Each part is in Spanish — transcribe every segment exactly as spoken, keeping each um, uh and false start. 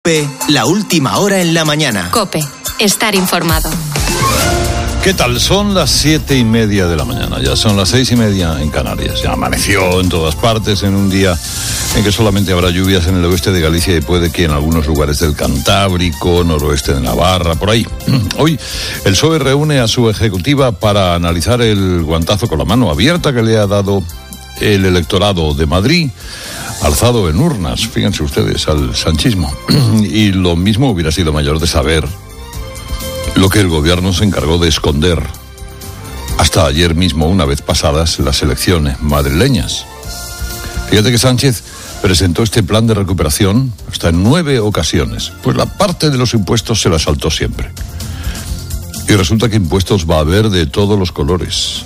COPE, la última hora en la mañana. COPE, estar informado. ¿Qué tal? Son las siete y media de la mañana, ya son las seis y media en Canarias. Ya amaneció en todas partes en un día en que solamente habrá lluvias en el oeste de Galicia y puede que en algunos lugares del Cantábrico, noroeste de Navarra, por ahí. Hoy el P S O E reúne a su ejecutiva para analizar el guantazo con la mano abierta que le ha dado el electorado de Madrid, alzado en urnas, fíjense ustedes, al sanchismo. Y lo mismo hubiera sido mayor de saber lo que el gobierno se encargó de esconder hasta ayer mismo, una vez pasadas las elecciones madrileñas. Fíjate que Sánchez presentó este plan de recuperación hasta en nueve ocasiones, pues la parte de los impuestos se la saltó siempre. Y resulta que impuestos va a haber de todos los colores.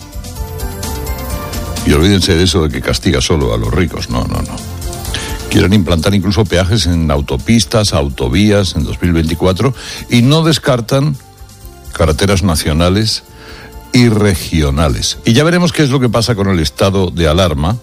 Y olvídense de eso de que castiga solo a los ricos, no, no, no. Quieren implantar incluso peajes en autopistas, autovías en dos mil veinticuatro y no descartan carreteras nacionales y regionales. Y ya veremos qué es lo que pasa con el estado de alarma,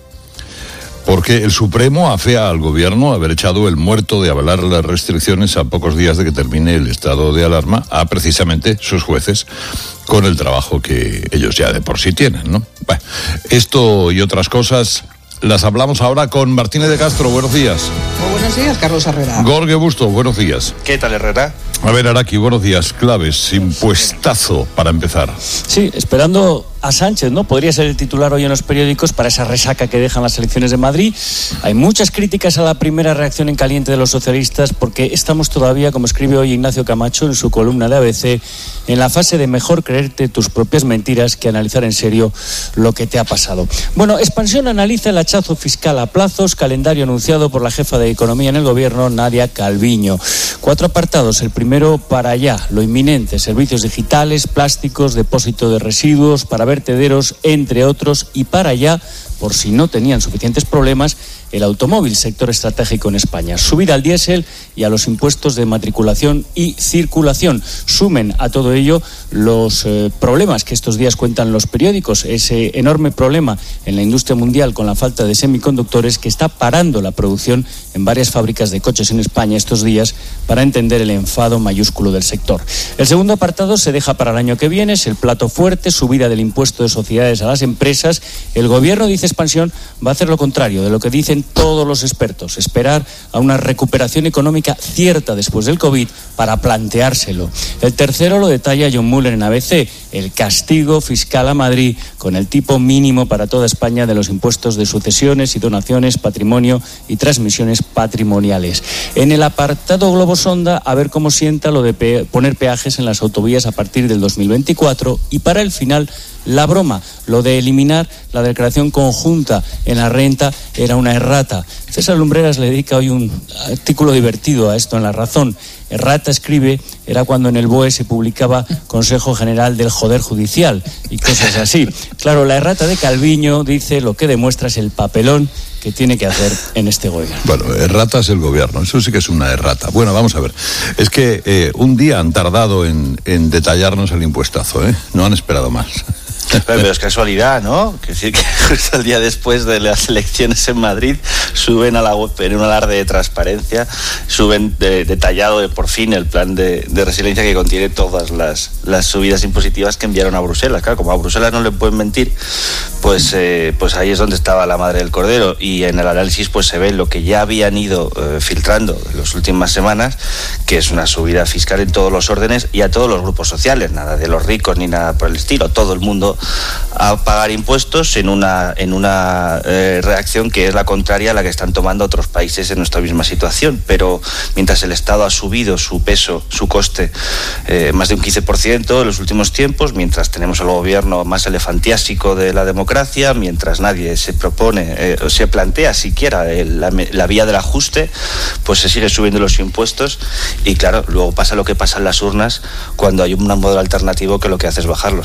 porque el Supremo afea al gobierno haber echado el muerto de avalar las restricciones a pocos días de que termine el estado de alarma a precisamente sus jueces, con el trabajo que ellos ya de por sí tienen, ¿no? Bueno, esto y otras cosas las hablamos ahora con Martínez de Castro. Buenos días. Muy buenos días, Carlos Herrera. Jorge Busto, buenos días. ¿Qué tal, Herrera? A ver, Araki, buenos días. Claves, impuestazo para empezar. Sí, esperando a Sánchez, ¿no? Podría ser el titular hoy en los periódicos para esa resaca que dejan las elecciones de Madrid. Hay muchas críticas a la primera reacción en caliente de los socialistas porque estamos todavía, como escribe hoy Ignacio Camacho en su columna de A B C, en la fase de mejor creerte tus propias mentiras que analizar en serio lo que te ha pasado. Bueno, Expansión analiza el hachazo fiscal a plazos, calendario anunciado por la jefa de Economía en el Gobierno, Nadia Calviño. Cuatro apartados. El primero, para allá, lo inminente, servicios digitales, plásticos, depósito de residuos, para vertederos, entre otros, y para allá, por si no tenían suficientes problemas, el automóvil, sector estratégico en España. Subida al diésel y a los impuestos de matriculación y circulación. Sumen a todo ello los eh, problemas que estos días cuentan los periódicos, ese enorme problema en la industria mundial con la falta de semiconductores que está parando la producción en varias fábricas de coches en España estos días, para entender el enfado mayúsculo del sector. El segundo apartado se deja para el año que viene, es el plato fuerte, subida del impuesto de sociedades a las empresas. El gobierno, dice Expansión, va a hacer lo contrario de lo que dicen todos los expertos, esperar a una recuperación económica cierta después del COVID para planteárselo. El tercero lo detalla John Muller en A B C, el castigo fiscal a Madrid con el tipo mínimo para toda España de los impuestos de sucesiones y donaciones, patrimonio y transmisiones patrimoniales. En el apartado Globo Sonda, a ver cómo sienta lo de pe- poner peajes en las autovías a partir del dos mil veinticuatro, y para el final, la broma, lo de eliminar la declaración conjunta en la renta era una errata. César Lumbreras le dedica hoy un artículo divertido a esto en La Razón. Errata, escribe, era cuando en el B O E se publicaba Consejo General del Joder Judicial y cosas así. Claro, la errata de Calviño, dice, lo que demuestra es el papelón que tiene que hacer en este gobierno. Bueno, errata es el gobierno, eso sí que es una errata. Bueno, vamos a ver. Es que eh, un día han tardado en, en detallarnos el impuestazo, ¿eh? No han esperado más. Pero es casualidad, ¿no? Que sí, que justo el día después de las elecciones en Madrid suben a la web en un alarde de transparencia, suben de, detallado de, por fin el plan de, de resiliencia que contiene todas las, las subidas impositivas que enviaron a Bruselas. Claro, como a Bruselas no le pueden mentir, pues, eh, pues ahí es donde estaba la madre del cordero. Y en el análisis pues se ve lo que ya habían ido eh, filtrando en las últimas semanas, que es una subida fiscal en todos los órdenes y a todos los grupos sociales, nada de los ricos ni nada por el estilo, todo el mundo a pagar impuestos en una en una eh, reacción que es la contraria a la que están tomando otros países en nuestra misma situación. Pero mientras el Estado ha subido su peso, su coste, eh, más de un quince por ciento en los últimos tiempos, mientras tenemos al gobierno más elefantiásico de la democracia, mientras nadie se propone eh, o se plantea siquiera el, la, la vía del ajuste, pues se sigue subiendo los impuestos. Y claro, luego pasa lo que pasa en las urnas cuando hay un modelo alternativo que lo que hace es bajarlos.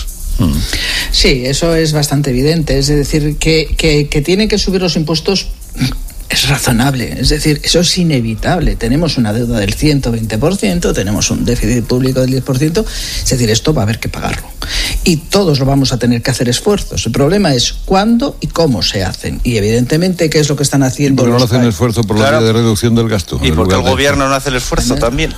Sí, eso es bastante evidente. Es decir, que, que, que tienen que subir los impuestos es razonable, es decir, eso es inevitable. Tenemos una deuda del ciento veinte por ciento, tenemos un déficit público del diez por ciento, es decir, esto va a haber que pagarlo. Y todos lo vamos a tener que hacer esfuerzos. El problema es cuándo y cómo se hacen. Y evidentemente, ¿qué es lo que están haciendo? Pero no hacen el esfuerzo por claro. la vía de reducción del gasto. Y porque el de... gobierno no hace el esfuerzo ¿no? también.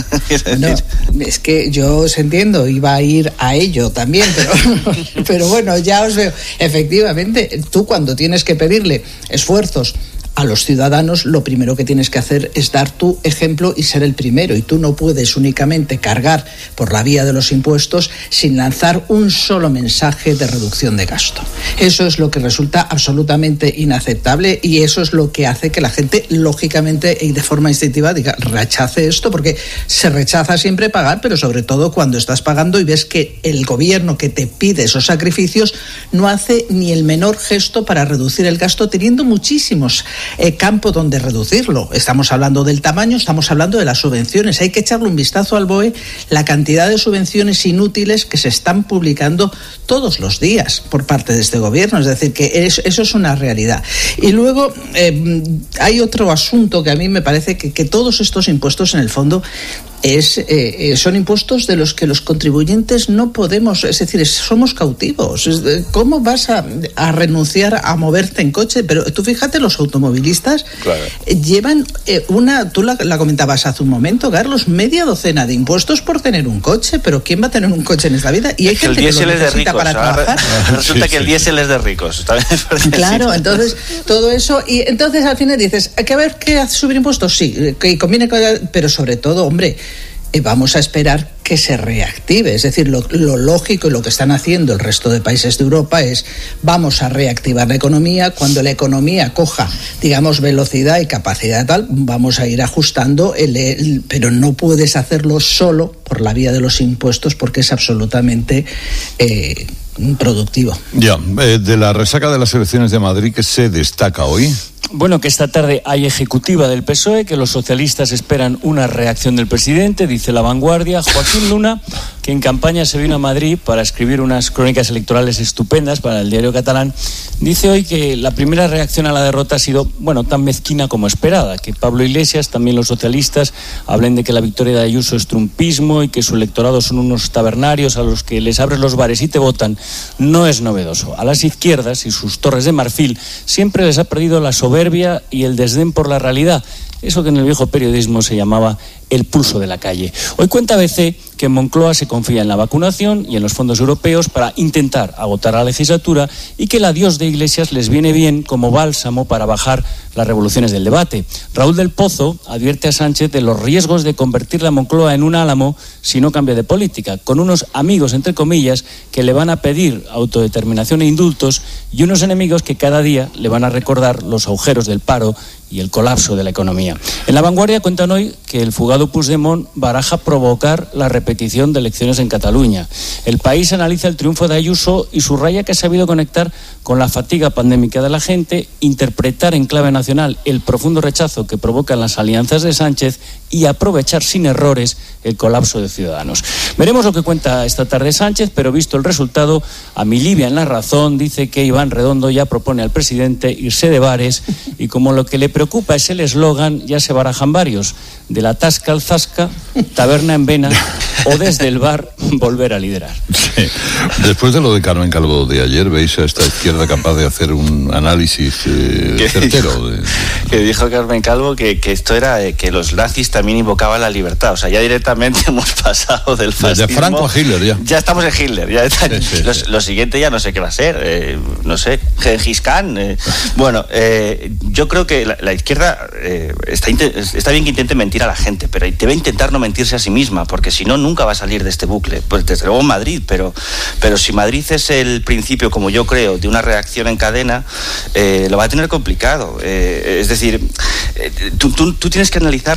No, es que yo os entiendo, iba a ir a ello también, pero, pero bueno, ya os veo. Efectivamente, tú cuando tienes que pedirle esfuerzos a los ciudadanos, lo primero que tienes que hacer es dar tu ejemplo y ser el primero. Y tú no puedes únicamente cargar por la vía de los impuestos sin lanzar un solo mensaje de reducción de gasto. Eso es lo que resulta absolutamente inaceptable y eso es lo que hace que la gente, lógicamente y de forma instintiva, diga, rechace esto, porque se rechaza siempre pagar, pero sobre todo cuando estás pagando y ves que el gobierno que te pide esos sacrificios no hace ni el menor gesto para reducir el gasto, teniendo muchísimos Eh, campo donde reducirlo. Estamos hablando del tamaño, estamos hablando de las subvenciones. Hay que echarle un vistazo al B O E, la cantidad de subvenciones inútiles que se están publicando todos los días por parte de este gobierno. Es decir, que es, eso es una realidad. Y luego eh, hay otro asunto que a mí me parece que, que todos estos impuestos en el fondo Es, eh, son impuestos de los que los contribuyentes no podemos, es decir, somos cautivos. ¿Cómo vas a, a renunciar a moverte en coche? Pero tú fíjate, los automovilistas claro. llevan eh, una, tú la, la comentabas hace un momento, Carlos, media docena de impuestos por tener un coche, pero ¿quién va a tener un coche en esta vida? Y hay gente que lo necesita para trabajar. Resulta que el diésel es de ricos. Claro, entonces todo eso, y entonces al final dices, ¿hay que ver qué hace subir impuestos? Sí, que conviene, pero sobre todo, hombre, vamos a esperar que se reactive. Es decir, lo, lo lógico y lo que están haciendo el resto de países de Europa es vamos a reactivar la economía. Cuando la economía coja, digamos, velocidad y capacidad tal, vamos a ir ajustando, el, el, pero no puedes hacerlo solo por la vía de los impuestos porque es absolutamente eh, productivo. Ya, eh, de la resaca de las elecciones de Madrid, ¿qué se destaca hoy? Bueno, que esta tarde hay ejecutiva del P S O E, que los socialistas esperan una reacción del presidente, dice La Vanguardia. Joaquín Luna, que en campaña se vino a Madrid para escribir unas crónicas electorales estupendas para el diario catalán, dice hoy que la primera reacción a la derrota ha sido, bueno, tan mezquina como esperada, que Pablo Iglesias, también los socialistas, hablen de que la victoria de Ayuso es trumpismo y que su electorado son unos tabernarios a los que les abres los bares y te votan, no es novedoso. A las izquierdas y sus torres de marfil siempre les ha perdido la soberbia y el desdén por la realidad, eso que en el viejo periodismo se llamaba el pulso de la calle. Hoy cuenta A B C que en Moncloa se confía en la vacunación y en los fondos europeos para intentar agotar la legislatura y que el adiós de Iglesias les viene bien como bálsamo para bajar las revoluciones del debate. Raúl del Pozo advierte a Sánchez de los riesgos de convertir la Moncloa en un álamo si no cambia de política, con unos amigos, entre comillas, que le van a pedir autodeterminación e indultos y unos enemigos que cada día le van a recordar los agujeros del paro y el colapso de la economía. En La Vanguardia cuentan hoy que el fugado Puigdemont baraja provocar la repetición de elecciones en Cataluña. El País analiza el triunfo de Ayuso y subraya que ha sabido conectar con la fatiga pandémica de la gente, interpretar en clave nacional el profundo rechazo que provocan las alianzas de Sánchez y aprovechar sin errores el colapso de Ciudadanos. Veremos lo que cuenta esta tarde Sánchez, pero visto el resultado, a mi Livia en La Razón dice que Iván Redondo ya propone al presidente irse de bares y como lo que le preocupa es el eslogan, ya se barajan varios, de la tasca al zasca, taberna en vena o desde el bar volver a liderar. Sí. Después de lo de Carmen Calvo de ayer, ¿veis a esta izquierda capaz de hacer un análisis eh, certero? De... Que dijo Carmen Calvo que, que esto era eh, que los nazis también invocaban la libertad. O sea, ya directamente hemos pasado del fascismo. De Franco a Hitler, ya. Ya estamos en Hitler. Ya está, sí, sí, los, sí. Lo siguiente ya no sé qué va a ser. Eh, no sé, Gengis Khan. Eh. Bueno, eh, yo creo que la, la izquierda eh, está, está bien que intente mentir a la gente, pero debe intentar no mentirse a sí misma, porque si no, nunca va a salir de este bucle. Pues desde luego Madrid, pero, pero si Madrid es el principio, como yo creo, de una reacción en cadena, eh, lo va a tener complicado. Eh, es decir, eh, tú, tú, tú tienes que analizar las cosas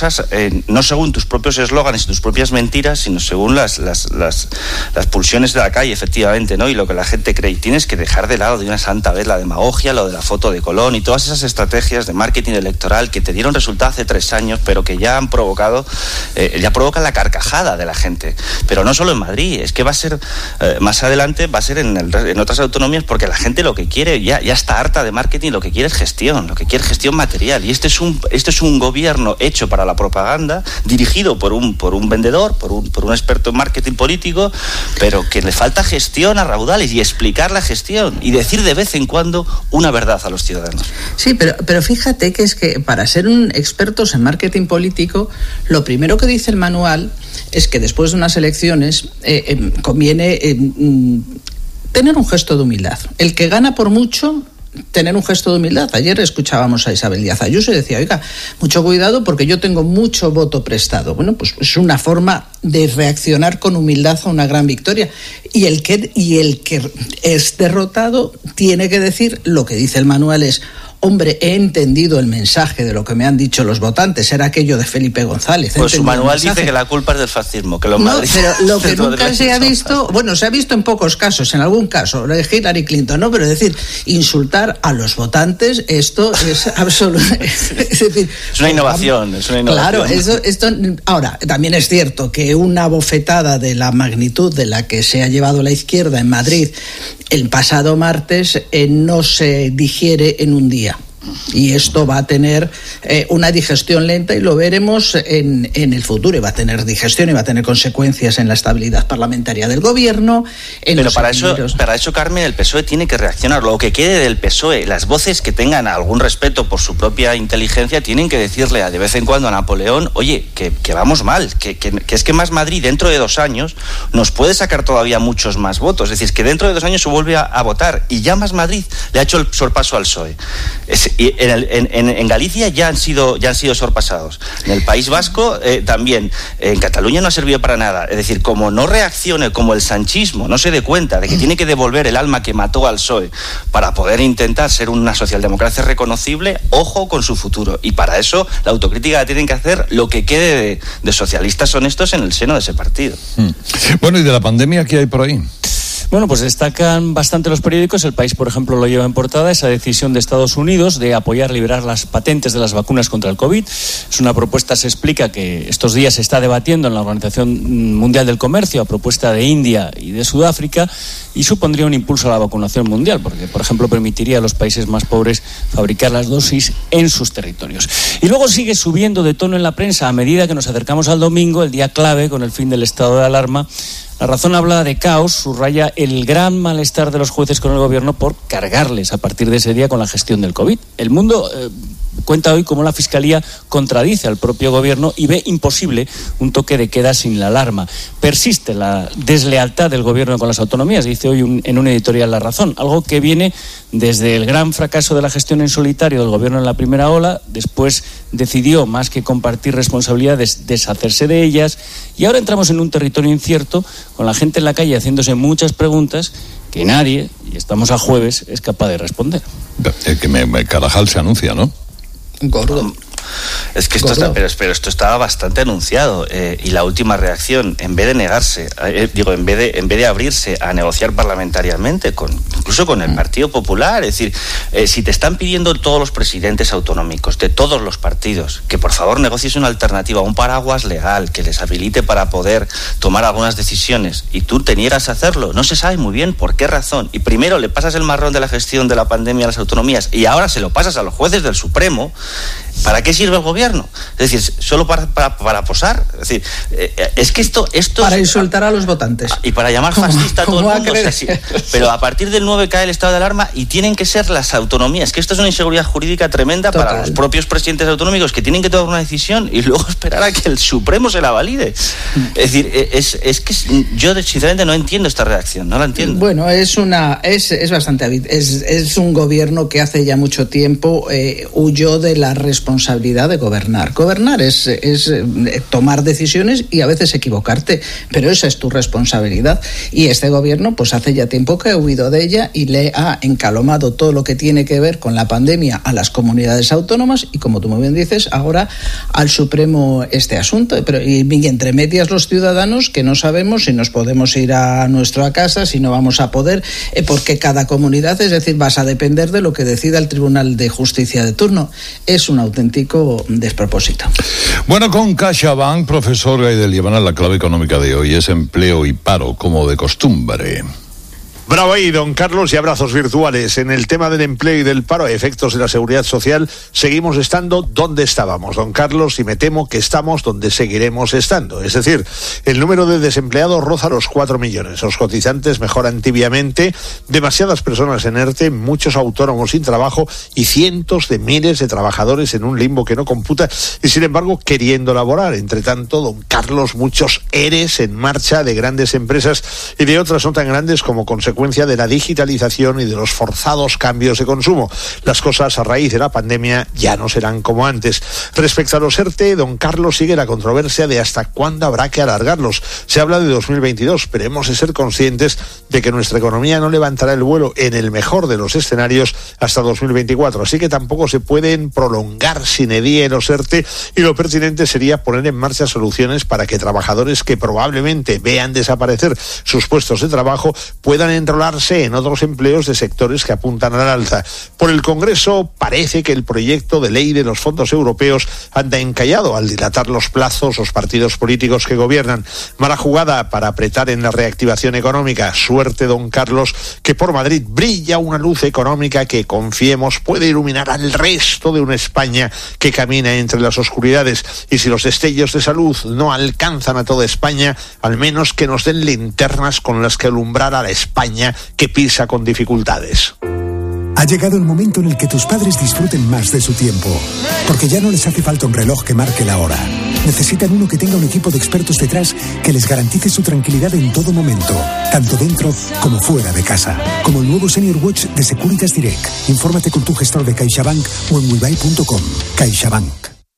cosas eh, no según tus propios eslóganes y tus propias mentiras, sino según las, las, las, las pulsiones de la calle, efectivamente, ¿no? Y lo que la gente cree. Y tienes que dejar de lado de una santa vez la demagogia, lo de la foto de Colón y todas esas estrategias de marketing electoral que te dieron resultado hace tres años, pero que ya han provocado, eh, ya provocan la carcajada de la gente. Pero no solo en Madrid, es que va a ser, eh, más adelante, va a ser en, el, en otras autonomías, porque la gente lo que quiere, ya, ya está harta de marketing, lo que quiere es gestión, lo que quiere es gestión material. Y este es un, este es un gobierno hecho para la propaganda, dirigido por un, por un vendedor, por un, por un experto en marketing político, pero que le falta gestión a raudales y explicar la gestión y decir de vez en cuando una verdad a los ciudadanos. Sí, pero, pero fíjate que es que para ser un expertos en marketing político, lo primero que dice el manual es que después de unas elecciones eh, eh, conviene eh, tener un gesto de humildad. El que gana por mucho, tener un gesto de humildad. Ayer escuchábamos a Isabel Díaz Ayuso y decía, oiga, mucho cuidado porque yo tengo mucho voto prestado. Bueno, pues es una forma de reaccionar con humildad a una gran victoria. Y el que, y el que es derrotado tiene que decir, lo que dice el manual es, hombre, he entendido el mensaje de lo que me han dicho los votantes, era aquello de Felipe González. Pues su manual dice que la culpa es del fascismo, que los no, madrid... pero lo que nunca se ha visto, bueno, se ha visto en pocos casos, en algún caso, de Hillary Clinton, ¿no? Pero es decir, insultar a los votantes, esto es absoluto. Es decir, es una innovación, es una innovación. Claro, eso, esto, ahora, también es cierto que una bofetada de la magnitud de la que se ha llevado la izquierda en Madrid el pasado martes eh, no se digiere en un día. Y esto va a tener eh, una digestión lenta y lo veremos en, en el futuro. Y va a tener digestión y va a tener consecuencias en la estabilidad parlamentaria del gobierno. En Pero para eso, para eso, Carmen, el P S O E tiene que reaccionar. Lo que quede del P S O E, las voces que tengan algún respeto por su propia inteligencia, tienen que decirle a, de vez en cuando a Napoleón, oye, que, que vamos mal, que, que, que es que Más Madrid dentro de dos años nos puede sacar todavía muchos más votos. Es decir, que dentro de dos años se vuelve a, a votar y ya Más Madrid le ha hecho el sorpaso al P S O E. Es, Y en, el, en, en, en Galicia ya han sido ya han sido sorpasados. En el País Vasco eh, también. En Cataluña no ha servido para nada. Es decir, como no reaccione, como el sanchismo no se dé cuenta de que tiene que devolver el alma que mató al P S O E para poder intentar ser una socialdemocracia reconocible, ojo con su futuro. Y para eso la autocrítica la tienen que hacer lo que quede de, de socialistas honestos en el seno de ese partido. Hmm. Bueno, ¿y de la pandemia qué hay por ahí? Bueno, pues destacan bastante los periódicos. El País, por ejemplo, lo lleva en portada, esa decisión de Estados Unidos de apoyar liberar las patentes de las vacunas contra el COVID. Es una propuesta, se explica, que estos días se está debatiendo en la Organización Mundial del Comercio a propuesta de India y de Sudáfrica, y supondría un impulso a la vacunación mundial, porque, por ejemplo, permitiría a los países más pobres fabricar las dosis en sus territorios. Y luego sigue subiendo de tono en la prensa a medida que nos acercamos al domingo, el día clave con el fin del estado de alarma. La Razón habla de caos, subraya el gran malestar de los jueces con el gobierno por cargarles a partir de ese día con la gestión del COVID. El Mundo eh, cuenta hoy cómo la Fiscalía contradice al propio gobierno y ve imposible un toque de queda sin la alarma. Persiste la deslealtad del gobierno con las autonomías, dice hoy un, en un editorial La Razón, algo que viene desde el gran fracaso de la gestión en solitario del gobierno en la primera ola. Después decidió, más que compartir responsabilidades, deshacerse de ellas, y ahora entramos en un territorio incierto con la gente en la calle haciéndose muchas preguntas que nadie, y estamos a jueves, es capaz de responder. El que me, me Carajal se anuncia, ¿no? Gordo. Es que esto está, pero, pero esto estaba bastante anunciado eh, y la última reacción, en vez de negarse, eh, digo, en vez de en vez de abrirse a negociar parlamentariamente, con incluso con el Partido Popular, es decir, eh, si te están pidiendo todos los presidentes autonómicos de todos los partidos que por favor negocies una alternativa, un paraguas legal que les habilite para poder tomar algunas decisiones y tú te niegas a hacerlo, no se sabe muy bien por qué razón. Y primero le pasas el marrón de la gestión de la pandemia a las autonomías y ahora se lo pasas a los jueces del Supremo. ¿Para qué sirve el gobierno? Es decir, solo para, para, para posar. Es decir, eh, es que esto, esto para es, insultar a los votantes y para llamar fascista a todo el mundo. O sea, sí, pero a partir del nueve cae el estado de alarma y tienen que ser las autonomías. Que esto es una inseguridad jurídica tremenda. Total. Para los propios presidentes autonómicos que tienen que tomar una decisión y luego esperar a que el Supremo se la valide. Es decir, es, es que yo sinceramente no entiendo esta reacción, no la entiendo. Bueno, es una es, es bastante es, es un gobierno que hace ya mucho tiempo eh, huyó de la responsabilidad responsabilidad de gobernar. Gobernar es, es tomar decisiones y a veces equivocarte, pero esa es tu responsabilidad. Y este gobierno pues hace ya tiempo que ha huido de ella y le ha encalomado todo lo que tiene que ver con la pandemia a las comunidades autónomas y, como tú muy bien dices, ahora al Supremo este asunto. Pero y, y entre medias los ciudadanos que no sabemos si nos podemos ir a nuestra casa, si no vamos a poder, eh, porque cada comunidad, es decir, vas a depender de lo que decida el Tribunal de Justicia de turno. Es un auténtico despropósito. Bueno, con CaixaBank, profesor Gaidel Llevana, la clave económica de hoy es empleo y paro, como de costumbre. Bravo ahí, don Carlos, y abrazos virtuales. En el tema del empleo y del paro a efectos de la seguridad social, seguimos estando donde estábamos, don Carlos, y me temo que estamos donde seguiremos estando. Es decir, el número de desempleados roza los cuatro millones. Los cotizantes mejoran tibiamente, demasiadas personas en ERTE, muchos autónomos sin trabajo y cientos de miles de trabajadores en un limbo que no computa y, sin embargo, queriendo laborar. Entre tanto, don Carlos, muchos ERES en marcha de grandes empresas y de otras no tan grandes como consecuencia de la digitalización y de los forzados cambios de consumo. Las cosas a raíz de la pandemia ya no serán como antes. Respecto a los ERTE, don Carlos, sigue la controversia de hasta cuándo habrá que alargarlos. Se habla de dos mil veintidós, pero hemos de ser conscientes de que nuestra economía no levantará el vuelo en el mejor de los escenarios hasta dos mil veinticuatro, así que tampoco se pueden prolongar sine die los ERTE, y lo pertinente sería poner en marcha soluciones para que trabajadores que probablemente vean desaparecer sus puestos de trabajo puedan enrolarse en otros empleos de sectores que apuntan al alza. Por el Congreso parece que el proyecto de ley de los fondos europeos anda encallado al dilatar los plazos los partidos políticos que gobiernan. Mala jugada para apretar en la reactivación económica. Suerte, don Carlos, que por Madrid brilla una luz económica que, confiemos, puede iluminar al resto de una España que camina entre las oscuridades. Y si los destellos de salud no alcanzan a toda España, al menos que nos den linternas con las que alumbrar a la España que pisa con dificultades. Ha llegado el momento en el que tus padres disfruten más de su tiempo, porque ya no les hace falta un reloj que marque la hora. Necesitan uno que tenga un equipo de expertos detrás que les garantice su tranquilidad en todo momento, tanto dentro como fuera de casa. Como el nuevo Senior Watch de Securitas Direct. Infórmate con tu gestor de CaixaBank o en wibuy punto com. CaixaBank.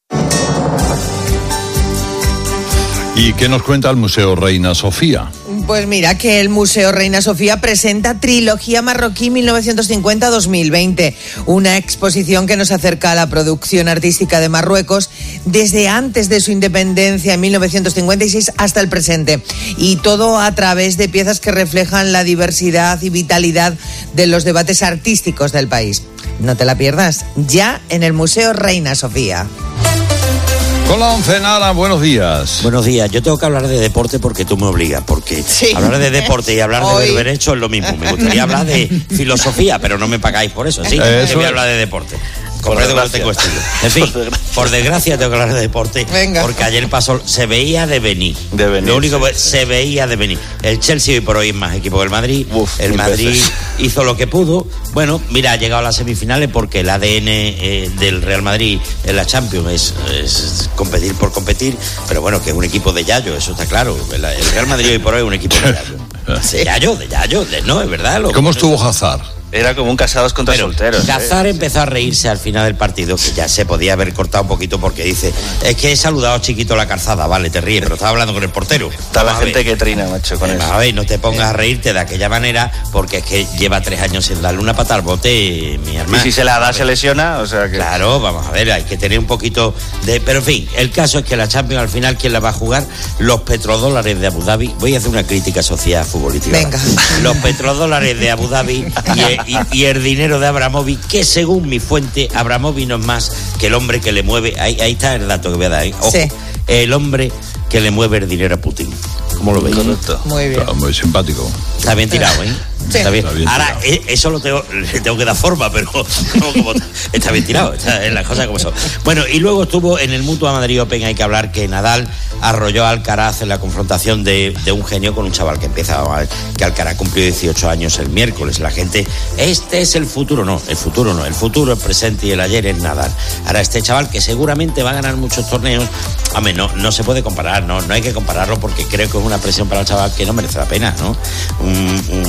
¿Y qué nos cuenta el Museo Reina Sofía? Pues mira, que el Museo Reina Sofía presenta Trilogía Marroquí mil novecientos cincuenta a dos mil veinte, una exposición que nos acerca a la producción artística de Marruecos desde antes de su independencia en mil novecientos cincuenta y seis hasta el presente, y todo a través de piezas que reflejan la diversidad y vitalidad de los debates artísticos del país. No te la pierdas, ya en el Museo Reina Sofía. Con la once, Nara, buenos días. Buenos días. Yo tengo que hablar de deporte porque tú me obligas, porque sí. hablar de deporte y hablar Hoy. de berberecho es lo mismo. Me gustaría hablar de filosofía, pero no me pagáis por eso, ¿sí? Eso voy a hablar de deporte. Comprendo que no tengo estilo. En fin, por desgracia. por desgracia tengo que hablar de deporte. Venga. Porque ayer pasó, se veía de venir. De venir. Lo único que se veía de venir. El Chelsea hoy por hoy es más equipo que el Madrid. Uf, el Madrid veces. hizo lo que pudo. Bueno, mira, ha llegado a las semifinales porque el A D N eh, del Real Madrid en la Champions es, es competir por competir. Pero bueno, que es un equipo de Yayo, eso está claro. El, el Real Madrid hoy por hoy es un equipo de Yayo. De Yayo, de Yayo, de, no, es verdad. Lo, ¿Cómo estuvo Hazard? Era como un casados contra Pero solteros. Hazard ¿eh? empezó a reírse al final del partido, que ya se podía haber cortado un poquito porque dice, es que he saludado chiquito la calzada, vale, te ríes, pero estaba hablando con el portero. Está la gente que trina, macho, con eh, eso. A ver, no te pongas a reírte de aquella manera porque es que lleva tres años sin darle una pata al bote, mi hermano. Y si se la da, se lesiona, o sea que... Claro, vamos a ver, hay que tener un poquito de... Pero en fin, el caso es que la Champions al final, ¿quién la va a jugar? Los petrodólares de Abu Dhabi. Voy a hacer una crítica social futbolística. Venga. Los petrodólares de Abu Dhabi y, y, y el dinero de Abramovich, que según mi fuente, Abramovich no es más que el hombre que le mueve, ahí, ahí está el dato que voy a dar, ¿eh? Ojo, sí. El hombre que le mueve el dinero a Putin. ¿Cómo lo veis? Correcto. Muy bien. Está muy simpático. Está bien tirado, ¿eh? Sí. Está bien. Está bien Ahora, tirado. eso lo tengo, le tengo que dar forma, pero no, como, está bien tirado, está en las cosas como son. Bueno, y luego estuvo en el Mutua Madrid Open, hay que hablar que Nadal arrolló a Alcaraz en la confrontación de, de un genio con un chaval que empieza, que Alcaraz cumplió dieciocho años el miércoles. La gente, este es el futuro, no, el futuro no, el futuro, el presente y el ayer es Nadal. Ahora este chaval que seguramente va a ganar muchos torneos, hombre, no, no se puede comparar, no, no hay que compararlo porque creo que es una presión para el chaval que no merece la pena, ¿no? Un, un, un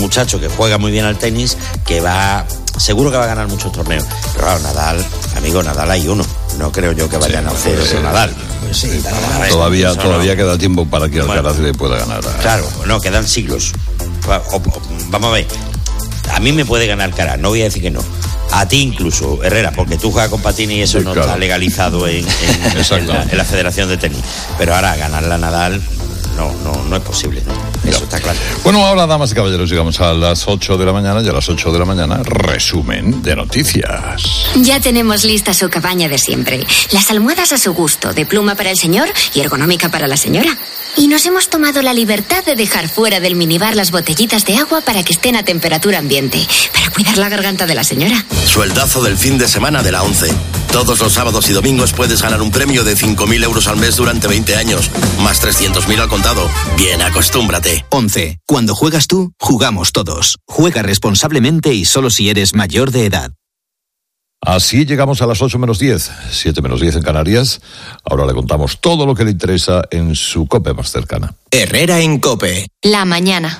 muchacho que juega muy bien al tenis, que va, seguro que va a ganar muchos torneos. Pero claro, Nadal, amigo, Nadal hay uno. No creo yo que vayan sí, a hacer eso Nadal. Pues sí, ver, todavía todavía no. queda tiempo para que Alcaraz bueno, le pueda ganar. A... Claro, no, quedan siglos. O, o, vamos a ver. A mí me puede ganar Alcaraz, no voy a decir que no. A ti incluso, Herrera, porque tú juegas con patines y eso sí, no claro. está legalizado en, en, en, la, en la Federación de Tenis. Pero ahora ganarla a Nadal no, no, no es posible, ¿no? Eso ya. Está claro. Bueno, ahora, damas y caballeros, llegamos a las ocho de la mañana y a las ocho de la mañana, resumen de noticias. Ya tenemos lista su cabaña de siempre. Las almohadas a su gusto, de pluma para el señor y ergonómica para la señora. Y nos hemos tomado la libertad de dejar fuera del minibar las botellitas de agua para que estén a temperatura ambiente, para cuidar la garganta de la señora. Sueldazo del fin de semana de la ONCE. Todos los sábados y domingos puedes ganar un premio de cinco mil euros al mes durante veinte años, más trescientos mil al contado. Bien, acostúmbrate. ONCE. Cuando juegas tú, jugamos todos. Juega responsablemente y solo si eres mayor de edad. Así llegamos a las ocho menos diez, siete menos diez en Canarias. Ahora le contamos todo lo que le interesa en su COPE más cercana. Herrera en COPE. La mañana.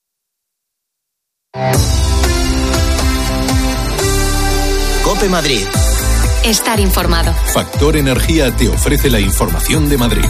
COPE Madrid. Estar informado. Factor Energía te ofrece la información de Madrid.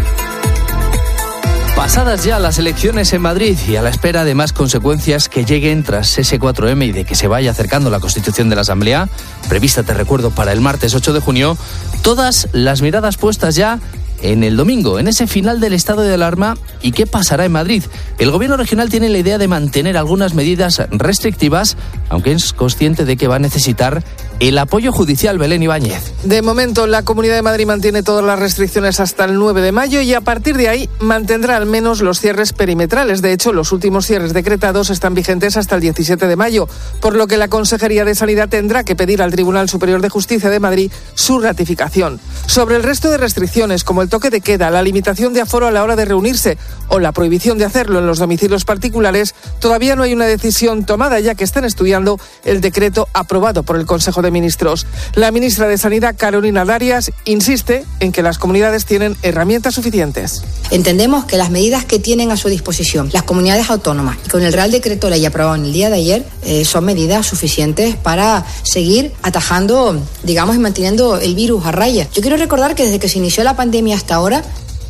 Pasadas ya las elecciones en Madrid y a la espera de más consecuencias que lleguen tras ese cuatro eme y de que se vaya acercando la constitución de la Asamblea, prevista, te recuerdo, para el martes ocho de junio, todas las miradas puestas ya en el domingo, en ese final del estado de alarma. ¿Y qué pasará en Madrid? El gobierno regional tiene la idea de mantener algunas medidas restrictivas, aunque es consciente de que va a necesitar el apoyo judicial. Belén Ibáñez. De momento, la Comunidad de Madrid mantiene todas las restricciones hasta el nueve de mayo y a partir de ahí mantendrá al menos los cierres perimetrales. De hecho, los últimos cierres decretados están vigentes hasta el diecisiete de mayo, por lo que la Consejería de Sanidad tendrá que pedir al Tribunal Superior de Justicia de Madrid su ratificación. Sobre el resto de restricciones, como el toque de queda, la limitación de aforo a la hora de reunirse o la prohibición de hacerlo en los domicilios particulares, todavía no hay una decisión tomada, ya que están estudiando el decreto aprobado por el Consejo de Ministros. La ministra de Sanidad, Carolina Darias, insiste en que las comunidades tienen herramientas suficientes. Entendemos que las medidas que tienen a su disposición las comunidades autónomas y con el Real Decreto Ley aprobado en el día de ayer eh, son medidas suficientes para seguir atajando, digamos, y manteniendo el virus a raya. Yo quiero recordar que desde que se inició la pandemia hasta ahora,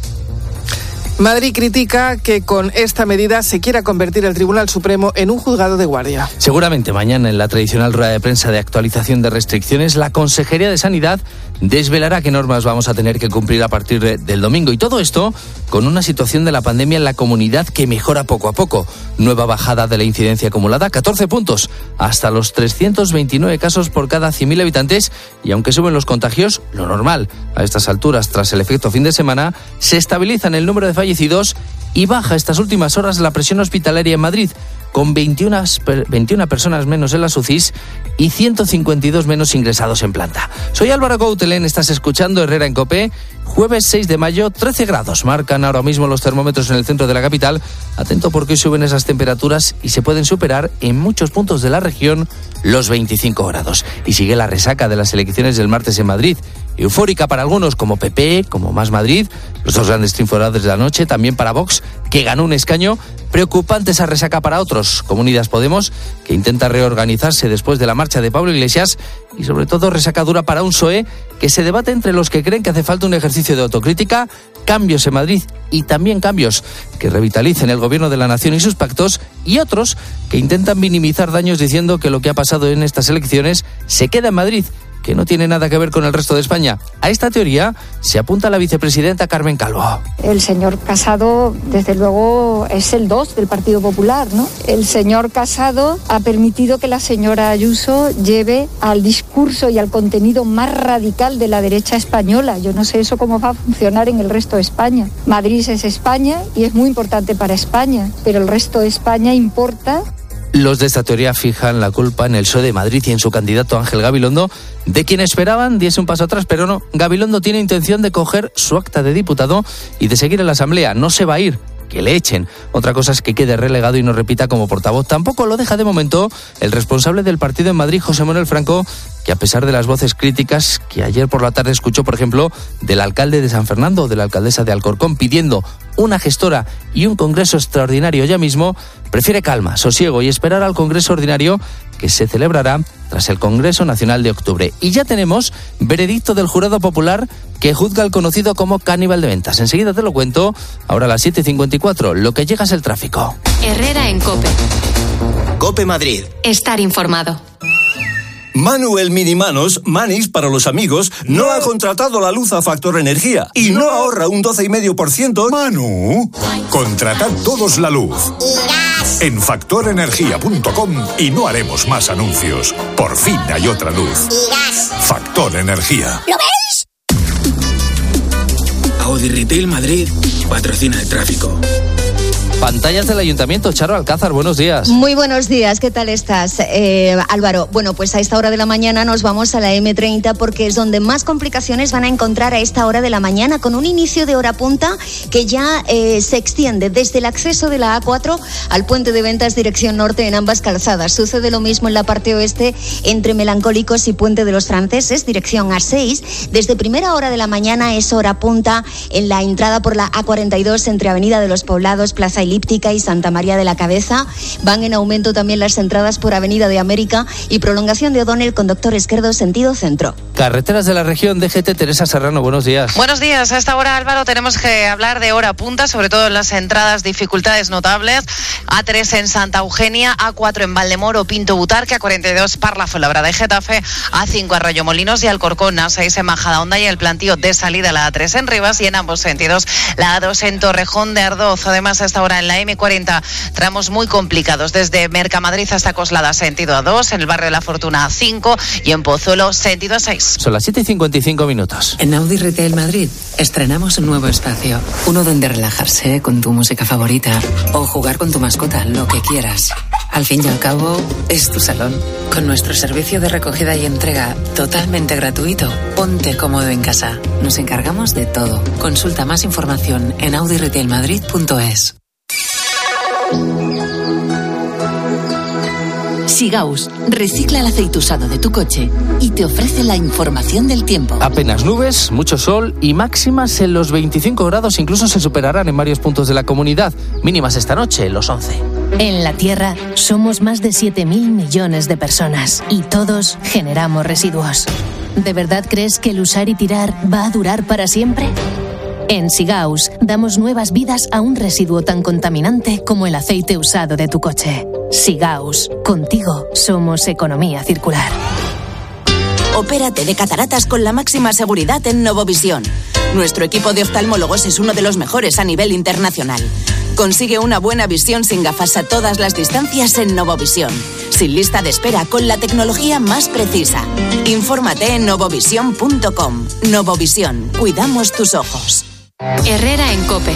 Madrid critica que con esta medida se quiera convertir el Tribunal Supremo en un juzgado de guardia. Seguramente mañana, en la tradicional rueda de prensa de actualización de restricciones, la Consejería de Sanidad desvelará qué normas vamos a tener que cumplir a partir de, del domingo. Y todo esto con una situación de la pandemia en la comunidad que mejora poco a poco. Nueva bajada de la incidencia acumulada, catorce puntos, hasta los trescientos veintinueve casos por cada cien mil habitantes. Y aunque suben los contagios, lo normal a estas alturas, tras el efecto fin de semana, se estabiliza en el número de fallecidos y baja estas últimas horas la presión hospitalaria en Madrid, con veintiuna, veintiuna personas menos en las U C Is y ciento cincuenta y dos menos ingresados en planta. Soy Álvaro Coutelén, estás escuchando Herrera en COPE. Jueves seis de mayo, trece grados marcan ahora mismo los termómetros en el centro de la capital. Atento porque hoy suben esas temperaturas y se pueden superar en muchos puntos de la región los veinticinco grados. Y sigue la resaca de las elecciones del martes en Madrid. Eufórica para algunos como P P, como Más Madrid, los dos grandes triunfadores de la noche, también para Vox, que ganó un escaño. Preocupante esa resaca para otros, como Unidas Podemos, que intenta reorganizarse después de la marcha de Pablo Iglesias, y sobre todo resaca dura para un P S O E que se debate entre los que creen que hace falta un ejercicio de autocrítica, cambios en Madrid y también cambios que revitalicen el gobierno de la nación y sus pactos, y otros que intentan minimizar daños diciendo que lo que ha pasado en estas elecciones se queda en Madrid, que no tiene nada que ver con el resto de España. A esta teoría se apunta la vicepresidenta Carmen Calvo. El señor Casado, desde luego, es el dos del Partido Popular, ¿no? El señor Casado ha permitido que la señora Ayuso lleve al discurso y al contenido más radical de la derecha española. Yo no sé eso cómo va a funcionar en el resto de España. Madrid es España y es muy importante para España, pero el resto de España importa. Los de esta teoría fijan la culpa en el P S O E de Madrid y en su candidato Ángel Gabilondo, de quien esperaban diese un paso atrás, pero no. Gabilondo tiene intención de coger su acta de diputado y de seguir en la Asamblea. No se va a ir. que le echen. Otra cosa es que quede relegado y no repita como portavoz. Tampoco lo deja de momento el responsable del partido en Madrid, José Manuel Franco, que a pesar de las voces críticas que ayer por la tarde escuchó, por ejemplo, del alcalde de San Fernando o de la alcaldesa de Alcorcón pidiendo una gestora y un congreso extraordinario ya mismo, prefiere calma, sosiego y esperar al congreso ordinario que se celebrará tras el Congreso Nacional de octubre. Y ya tenemos veredicto del jurado popular que juzga al conocido como Caníbal de Ventas. Enseguida te lo cuento, ahora a las siete y cincuenta y cuatro, lo que llega es el tráfico. Herrera en COPE. COPE Madrid. Estar informado. Manu el Minimanos, Manis para los amigos, no ha contratado la luz a Factor Energía y no ahorra un doce coma cinco por ciento. Manu, contratad todos la luz. En factor energía punto com y no haremos más anuncios. Por fin hay otra luz. Factor Energía. ¿Lo veis? Audi Retail Madrid patrocina el tráfico. Pantallas del Ayuntamiento, Charo Alcázar, buenos días. Muy buenos días, ¿qué tal estás, eh, Álvaro? Bueno, pues a esta hora de la mañana nos vamos a la eme treinta porque es donde más complicaciones van a encontrar a esta hora de la mañana, con un inicio de hora punta que ya eh, se extiende desde el acceso de la A cuatro al puente de Ventas dirección norte en ambas calzadas. Sucede lo mismo en la parte oeste entre Melancólicos y Puente de los Franceses, dirección A seis. Desde primera hora de la mañana es hora punta en la entrada por la A cuarenta y dos entre Avenida de los Poblados, Plaza Elíptica y Santa María de la Cabeza. Van en aumento también las entradas por Avenida de América y prolongación de O'Donnell con Doctor Esquerdo sentido centro. Carreteras de la región, D G T, Teresa Serrano, buenos días. Buenos días. A esta hora, Álvaro, tenemos que hablar de hora punta, sobre todo en las entradas, dificultades notables. A tres en Santa Eugenia, A cuatro en Valdemoro, Pinto Butarque, A cuarenta y dos Parla Fuenlabrada y Getafe, A cinco Arroyomolinos y Alcorcón, A seis en Majadahonda y el plantío de salida la A tres en Rivas y en ambos sentidos la A dos en Torrejón de Ardoz. Además, a esta hora en la eme cuarenta, tramos muy complicados desde Mercamadrid hasta Coslada, sentido A dos, en el barrio de La Fortuna A cinco y en Pozuelo, sentido A seis. Son las siete y cincuenta y cinco minutos. En Audi Retail Madrid estrenamos un nuevo espacio, uno donde relajarse con tu música favorita o jugar con tu mascota, lo que quieras. Al fin y al cabo, es tu salón. Con nuestro servicio de recogida y entrega totalmente gratuito, ponte cómodo en casa. Nos encargamos de todo. Consulta más información en audi retail madrid punto es. Sigaus recicla el aceite usado de tu coche y te ofrece la información del tiempo. Apenas nubes, mucho sol y máximas en los veinticinco grados, incluso se superarán en varios puntos de la comunidad. Mínimas esta noche, los once. En la Tierra somos más de siete mil millones de personas y todos generamos residuos. ¿De verdad crees que el usar y tirar va a durar para siempre? En Sigaus damos nuevas vidas a un residuo tan contaminante como el aceite usado de tu coche. Sigaus, contigo somos economía circular. Opérate de cataratas con la máxima seguridad en Novovisión. Nuestro equipo de oftalmólogos es uno de los mejores a nivel internacional. Consigue una buena visión sin gafas a todas las distancias en Novovisión. Sin lista de espera, con la tecnología más precisa. Infórmate en novovisión punto com. Novovisión, cuidamos tus ojos. Herrera en COPE.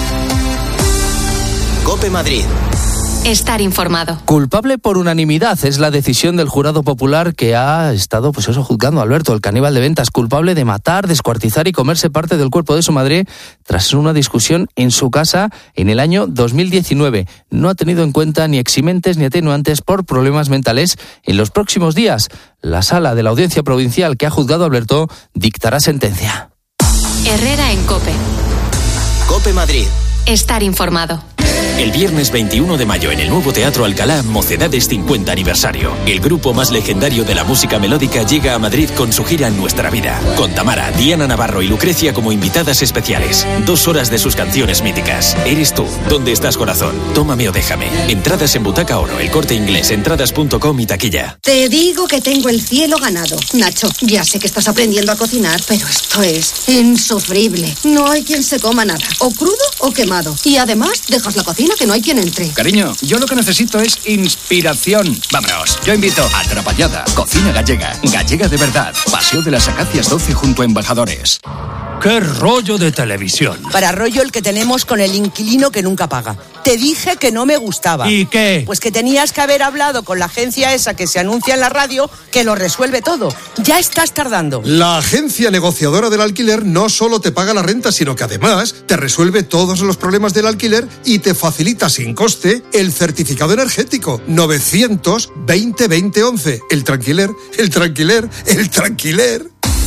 COPE Madrid. Estar informado. Culpable por unanimidad es la decisión del jurado popular que ha estado, pues eso, juzgando a Alberto, el caníbal de Ventas, culpable de matar, descuartizar y comerse parte del cuerpo de su madre tras una discusión en su casa en el año dos mil diecinueve. No ha tenido en cuenta ni eximentes ni atenuantes por problemas mentales. En los próximos días, la sala de la Audiencia Provincial que ha juzgado a Alberto dictará sentencia. Herrera en COPE. COPE Madrid. Estar informado. El viernes veintiuno de mayo en el nuevo Teatro Alcalá, Mocedades cincuenta aniversario. El grupo más legendario de la música melódica llega a Madrid con su gira Nuestra Vida. Con Tamara, Diana Navarro y Lucrecia como invitadas especiales. Dos horas de sus canciones míticas. Eres tú, ¿dónde estás corazón? Tómame o déjame. Entradas en Butaca Oro, El Corte Inglés, entradas punto com y taquilla. Te digo que tengo el cielo ganado. Nacho, ya sé que estás aprendiendo a cocinar, pero esto es insufrible. No hay quien se coma nada, o crudo o quemado. Y además, dejas la cocina que no hay quien entre. Cariño, yo lo que necesito es inspiración. Vámonos, yo invito a Atrapallada, cocina gallega, gallega de verdad, Paseo de las Acacias doce junto a Embajadores. ¡Qué rollo de televisión! Para rollo el que tenemos con el inquilino que nunca paga. Te dije que no me gustaba. ¿Y qué? Pues que tenías que haber hablado con la agencia esa que se anuncia en la radio, que lo resuelve todo. Ya estás tardando. La agencia negociadora del alquiler no solo te paga la renta, sino que además te resuelve todos los problemas del alquiler y te facilita sin coste el certificado energético. novecientos veinte veinte once. El tranquiler, el tranquiler, el tranquiler.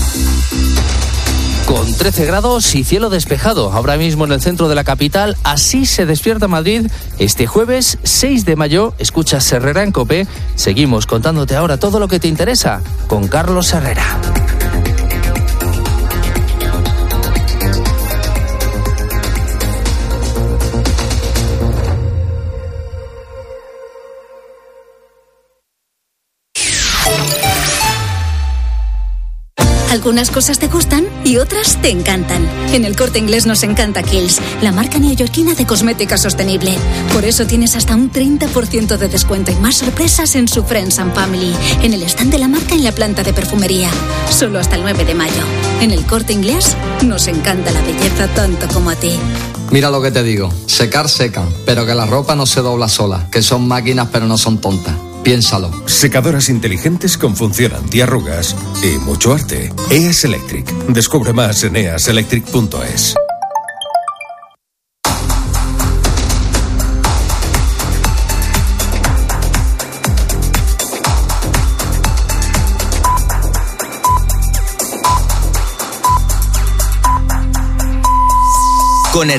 Con trece grados y cielo despejado, ahora mismo en el centro de la capital, así se despierta Madrid este jueves seis de mayo. Escuchas Herrera en COPE. Seguimos contándote ahora todo lo que te interesa con Carlos Herrera. Algunas cosas te gustan y otras te encantan. En El Corte Inglés nos encanta Kiehl's, la marca neoyorquina de cosmética sostenible. Por eso tienes hasta un treinta por ciento de descuento y más sorpresas en su Friends and Family, en el stand de la marca en la planta de perfumería. Solo hasta el nueve de mayo. En El Corte Inglés nos encanta la belleza tanto como a ti. Mira lo que te digo, secar secan, pero que la ropa no se dobla sola, que son máquinas pero no son tontas. Piénsalo. Secadoras inteligentes con función antiarrugas y mucho arte. E A S Electric. Descubre más en eas electric punto es.